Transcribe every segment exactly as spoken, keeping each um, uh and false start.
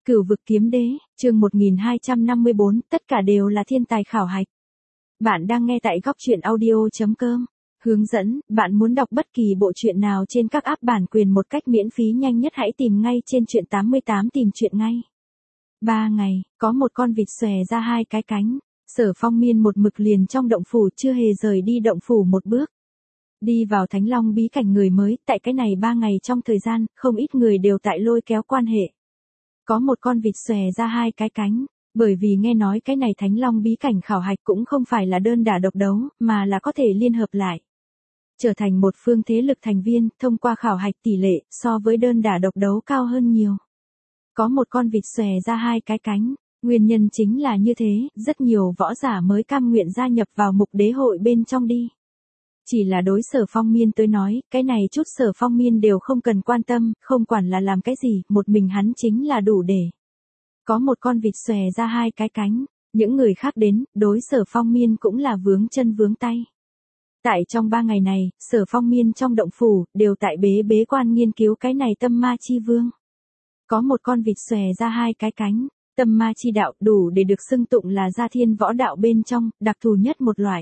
Cửu vực kiếm đế, chương một nghìn hai trăm năm mươi bốn, tất cả đều là thiên tài khảo hạch. Bạn đang nghe tại góc truyện audio chấm com. Hướng dẫn, bạn muốn đọc bất kỳ bộ truyện nào trên các app bản quyền một cách miễn phí nhanh nhất hãy tìm ngay trên truyện tám mươi tám tìm truyện ngay. Ba ngày, có một con vịt xòe ra hai cái cánh, Sở Phong Miên một mực liền trong động phủ chưa hề rời đi động phủ một bước. Đi vào Thánh Long bí cảnh người mới, tại cái này ba ngày trong thời gian, không ít người đều tại lôi kéo quan hệ. Có một con vịt xòe ra hai cái cánh, bởi vì nghe nói cái này Thánh Long bí cảnh khảo hạch cũng không phải là đơn đả độc đấu, mà là có thể liên hợp lại. Trở thành một phương thế lực thành viên, thông qua khảo hạch tỷ lệ, so với đơn đả độc đấu cao hơn nhiều. Có một con vịt xòe ra hai cái cánh, nguyên nhân chính là như thế, rất nhiều võ giả mới cam nguyện gia nhập vào mục đế hội bên trong đi. Chỉ là đối Sở Phong Miên tới nói, cái này chút Sở Phong Miên đều không cần quan tâm, không quản là làm cái gì, một mình hắn chính là đủ để. Có một con vịt xòe ra hai cái cánh, những người khác đến, đối Sở Phong Miên cũng là vướng chân vướng tay. Tại trong ba ngày này, Sở Phong Miên trong động phủ, đều tại bế bế quan nghiên cứu cái này tâm ma chi vương. Có một con vịt xòe ra hai cái cánh, tâm ma chi đạo đủ để được xưng tụng là gia thiên võ đạo bên trong, đặc thù nhất một loại.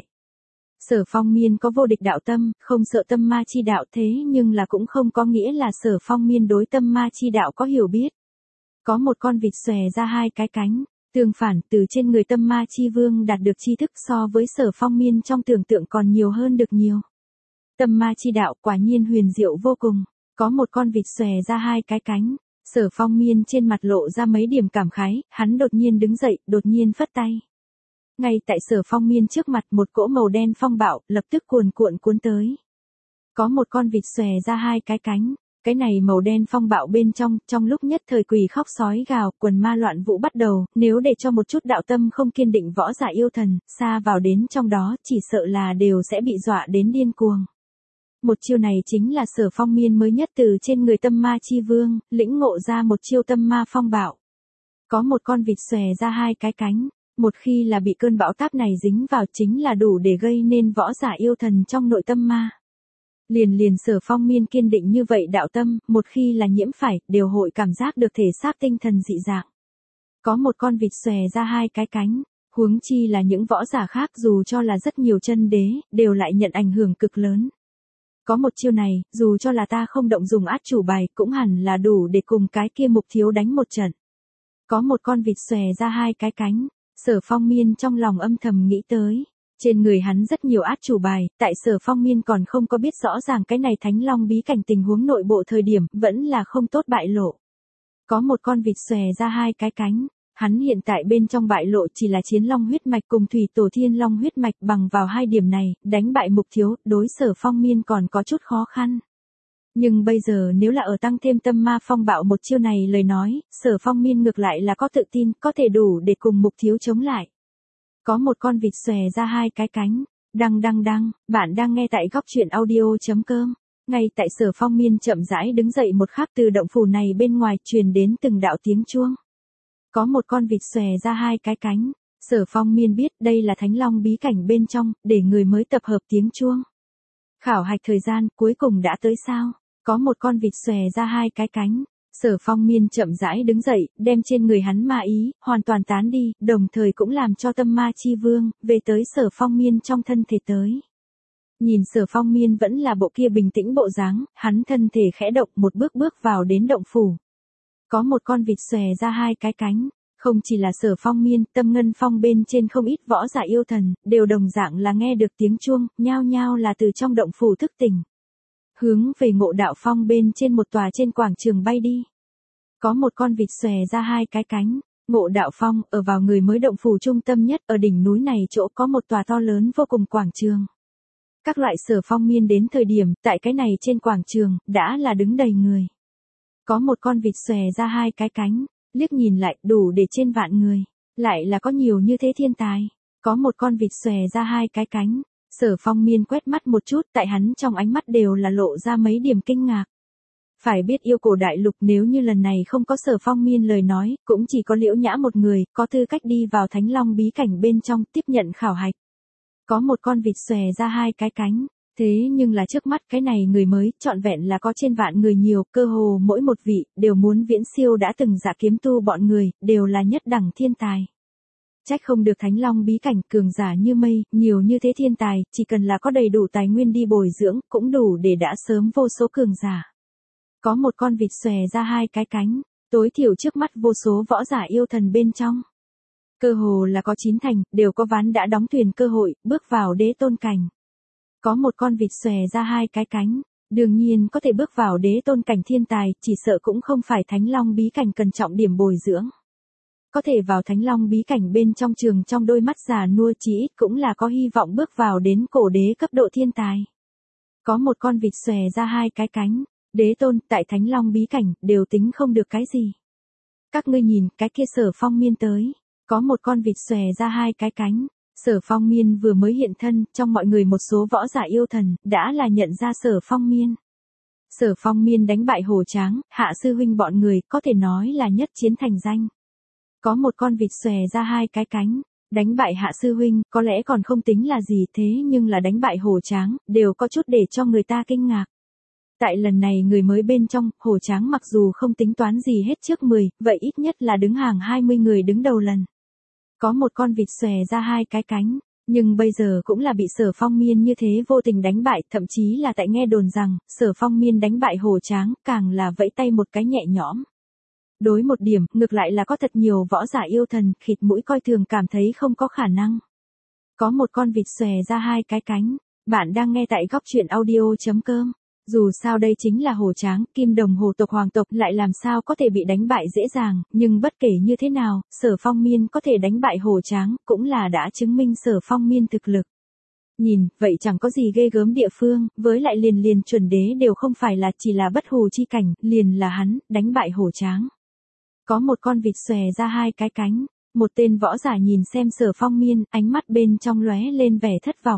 Sở Phong Miên có vô địch đạo tâm, không sợ tâm ma chi đạo thế nhưng là cũng không có nghĩa là Sở Phong Miên đối tâm ma chi đạo có hiểu biết. Có một con vịt xòe ra hai cái cánh, tương phản từ trên người tâm ma chi vương đạt được tri thức so với Sở Phong Miên trong tưởng tượng còn nhiều hơn được nhiều. Tâm ma chi đạo quả nhiên huyền diệu vô cùng, có một con vịt xòe ra hai cái cánh, Sở Phong Miên trên mặt lộ ra mấy điểm cảm khái, hắn đột nhiên đứng dậy, đột nhiên phất tay. Ngay tại Sở Phong Miên trước mặt một cỗ màu đen phong bạo, lập tức cuồn cuộn cuốn tới. Có một con vịt xòe ra hai cái cánh, cái này màu đen phong bạo bên trong, trong lúc nhất thời quỷ khóc sói gào, quần ma loạn vũ bắt đầu, nếu để cho một chút đạo tâm không kiên định võ giả yêu thần, xa vào đến trong đó, chỉ sợ là đều sẽ bị dọa đến điên cuồng. Một chiêu này chính là Sở Phong Miên mới nhất từ trên người tâm ma chi vương, lĩnh ngộ ra một chiêu tâm ma phong bạo. Có một con vịt xòe ra hai cái cánh. Một khi là bị cơn bão táp này dính vào chính là đủ để gây nên võ giả yêu thần trong nội tâm ma. Liền liền Sở Phong Miên kiên định như vậy đạo tâm, một khi là nhiễm phải, đều hội cảm giác được thể xác tinh thần dị dạng. Có một con vịt xòe ra hai cái cánh, huống chi là những võ giả khác dù cho là rất nhiều chân đế, đều lại nhận ảnh hưởng cực lớn. Có một chiêu này, dù cho là ta không động dùng át chủ bài, cũng hẳn là đủ để cùng cái kia mục thiếu đánh một trận. Có một con vịt xòe ra hai cái cánh. Sở Phong Miên trong lòng âm thầm nghĩ tới, trên người hắn rất nhiều át chủ bài, tại Sở Phong Miên còn không có biết rõ ràng cái này Thánh Long bí cảnh tình huống nội bộ thời điểm, vẫn là không tốt bại lộ. Có một con vịt xòe ra hai cái cánh, hắn hiện tại bên trong bại lộ chỉ là Chiến Long huyết mạch cùng Thủy Tổ Thiên Long huyết mạch, bằng vào hai điểm này, đánh bại mục thiếu, đối Sở Phong Miên còn có chút khó khăn. Nhưng bây giờ nếu là ở tăng thêm tâm ma phong bạo một chiêu này lời nói, Sở Phong Miên ngược lại là có tự tin, có thể đủ để cùng mục thiếu chống lại. Có một con vịt xòe ra hai cái cánh, đăng đăng đăng, bạn đang nghe tại góc truyện audio chấm com. Ngay tại Sở Phong Miên chậm rãi đứng dậy một khắc từ động phủ này bên ngoài truyền đến từng đạo tiếng chuông. Có một con vịt xòe ra hai cái cánh, Sở Phong Miên biết đây là Thánh Long bí cảnh bên trong, để người mới tập hợp tiếng chuông. Khảo hạch thời gian cuối cùng đã tới sao? Có một con vịt xòe ra hai cái cánh, Sở Phong Miên chậm rãi đứng dậy, đem trên người hắn ma ý, hoàn toàn tán đi, đồng thời cũng làm cho tâm ma chi vương, về tới Sở Phong Miên trong thân thể tới. Nhìn Sở Phong Miên vẫn là bộ kia bình tĩnh bộ dáng, hắn thân thể khẽ động một bước bước vào đến động phủ. Có một con vịt xòe ra hai cái cánh, không chỉ là Sở Phong Miên, Tâm Ngân Phong bên trên không ít võ giả yêu thần, đều đồng dạng là nghe được tiếng chuông, nhao nhao là từ trong động phủ thức tỉnh. Hướng về Ngộ Đạo Phong bên trên một tòa trên quảng trường bay đi. Có một con vịt xòe ra hai cái cánh, Ngộ Đạo Phong ở vào người mới động phủ trung tâm nhất, ở đỉnh núi này chỗ có một tòa to lớn vô cùng quảng trường. Các loại Sở Phong Miên đến thời điểm, tại cái này trên quảng trường, đã là đứng đầy người. Có một con vịt xòe ra hai cái cánh, liếc nhìn lại đủ để trên vạn người, lại là có nhiều như thế thiên tài. Có một con vịt xòe ra hai cái cánh. Sở Phong Miên quét mắt một chút, tại hắn trong ánh mắt đều là lộ ra mấy điểm kinh ngạc. Phải biết yêu cổ đại lục nếu như lần này không có Sở Phong Miên lời nói, cũng chỉ có Liễu Nhã một người, có tư cách đi vào Thánh Long bí cảnh bên trong tiếp nhận khảo hạch. Có một con vịt xòe ra hai cái cánh, Thế nhưng là trước mắt cái này người mới, trọn vẹn là có trên vạn người nhiều, cơ hồ mỗi một vị, đều muốn viễn siêu đã từng giả kiếm tu bọn người, đều là nhất đẳng thiên tài. Trách không được Thánh Long bí cảnh cường giả như mây, nhiều như thế thiên tài, chỉ cần là có đầy đủ tài nguyên đi bồi dưỡng, cũng đủ để đã sớm vô số cường giả. Có một con vịt xòe ra hai cái cánh, tối thiểu trước mắt vô số võ giả yêu thần bên trong. Cơ hồ là có chín thành, đều có ván đã đóng thuyền cơ hội, bước vào đế tôn cảnh. Có một con vịt xòe ra hai cái cánh, đương nhiên có thể bước vào đế tôn cảnh thiên tài, chỉ sợ cũng không phải Thánh Long bí cảnh cần trọng điểm bồi dưỡng. Có thể vào Thánh Long bí cảnh bên trong trường trong đôi mắt già nua chí ít cũng là có hy vọng bước vào đến cổ đế cấp độ thiên tài. Có một con vịt xòe ra hai cái cánh, đế tôn tại Thánh Long bí cảnh đều tính không được cái gì. Các ngươi nhìn, cái kia Sở Phong Miên tới, có một con vịt xòe ra hai cái cánh. Sở Phong Miên vừa mới hiện thân, trong mọi người một số võ giả yêu thần, đã là nhận ra Sở Phong Miên. Sở Phong Miên đánh bại Hổ Tráng, Hạ sư huynh bọn người, có thể nói là nhất chiến thành danh. Có một con vịt xòe ra hai cái cánh, đánh bại Hạ sư huynh, có lẽ còn không tính là gì thế nhưng là đánh bại Hổ Tráng, đều có chút để cho người ta kinh ngạc. Tại lần này người mới bên trong, Hổ Tráng mặc dù không tính toán gì hết trước mười, vậy ít nhất là đứng hàng hai mươi người đứng đầu lần. Có một con vịt xòe ra hai cái cánh, nhưng bây giờ cũng là bị Sở Phong Miên như thế vô tình đánh bại, thậm chí là tại nghe đồn rằng, Sở Phong Miên đánh bại Hổ Tráng, càng là vẫy tay một cái nhẹ nhõm. Đối một điểm, ngược lại là có thật nhiều võ giả yêu thần, khịt mũi coi thường cảm thấy không có khả năng. Có một con vịt xòe ra hai cái cánh, bạn đang nghe tại góc truyện audio chấm com. Dù sao đây chính là Hổ Tráng, Kim Đồng Hồ tộc hoàng tộc lại làm sao có thể bị đánh bại dễ dàng, nhưng bất kể như thế nào, Sở Phong Miên có thể đánh bại Hổ Tráng, cũng là đã chứng minh Sở Phong Miên thực lực. Nhìn, vậy chẳng có gì ghê gớm địa phương, với lại liền liền chuẩn đế đều không phải là chỉ là bất hù chi cảnh, liền là hắn, đánh bại Hổ Tráng. Có một con vịt xòe ra hai cái cánh, một tên võ giả nhìn xem Sở Phong Miên, ánh mắt bên trong lóe lên vẻ thất vọng.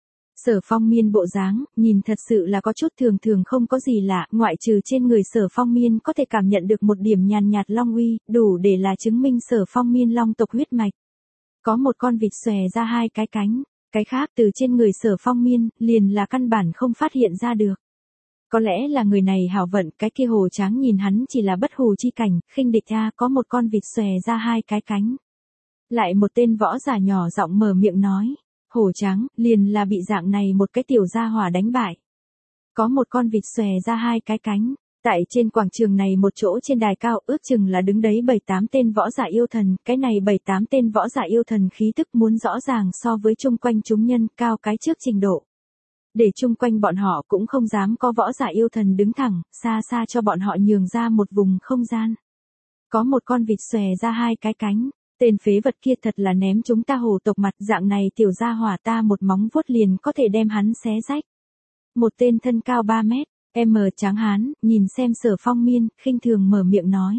Sở Phong Miên bộ dáng, nhìn thật sự là có chút thường thường không có gì lạ, ngoại trừ trên người Sở Phong Miên có thể cảm nhận được một điểm nhàn nhạt long uy, đủ để là chứng minh Sở Phong Miên long tộc huyết mạch. Có một con vịt xòe ra hai cái cánh, cái khác từ trên người Sở Phong Miên, liền là căn bản không phát hiện ra được. Có lẽ là người này hảo vận, cái kia Hổ Tráng nhìn hắn chỉ là bất hù chi cảnh, khinh địch a, có một con vịt xòe ra hai cái cánh. Lại một tên võ giả nhỏ giọng mở miệng nói. Hổ Tráng, liền là bị dạng này một cái tiểu gia hỏa đánh bại. Có một con vịt xòe ra hai cái cánh, tại trên quảng trường này một chỗ trên đài cao ước chừng là đứng đấy bảy tám tên võ giả yêu thần, cái này bảy tám tên võ giả yêu thần khí tức muốn rõ ràng so với chung quanh chúng nhân cao cái trước trình độ. Để chung quanh bọn họ cũng không dám có võ giả yêu thần đứng thẳng, xa xa cho bọn họ nhường ra một vùng không gian. Có một con vịt xòe ra hai cái cánh. Tên phế vật kia thật là ném chúng ta Hồ tộc mặt, dạng này tiểu gia hỏa ta một móng vuốt liền có thể đem hắn xé rách. Một tên thân cao ba mét, m tráng hán, nhìn xem Sở Phong Miên, khinh thường mở miệng nói.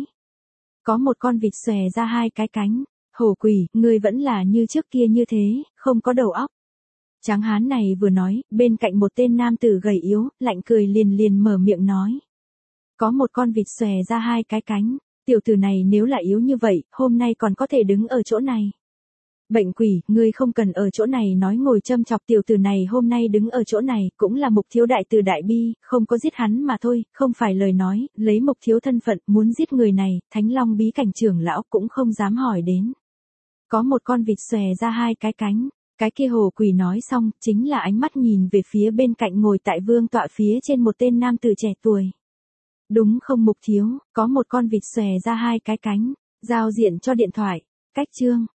Có một con vịt xòe ra hai cái cánh, hổ quỷ, ngươi vẫn là như trước kia như thế, không có đầu óc. Tráng hán này vừa nói, bên cạnh một tên nam tử gầy yếu, lạnh cười liền liền mở miệng nói. Có một con vịt xòe ra hai cái cánh. Tiểu tử này nếu là yếu như vậy, hôm nay còn có thể đứng ở chỗ này. Bệnh quỷ, ngươi không cần ở chỗ này nói ngồi châm chọc, tiểu tử này hôm nay đứng ở chỗ này, cũng là Mục Thiếu đại từ đại bi, không có giết hắn mà thôi, không phải lời nói, lấy Mục Thiếu thân phận, muốn giết người này, Thánh Long bí cảnh trưởng lão cũng không dám hỏi đến. Có một con vịt xòe ra hai cái cánh, cái kia hồ quỷ nói xong, chính là ánh mắt nhìn về phía bên cạnh ngồi tại vương tọa phía trên một tên nam tử trẻ tuổi. Đúng không Mục Thiếu, có một con vịt xòe ra hai cái cánh, giao diện cho điện thoại, cách chương.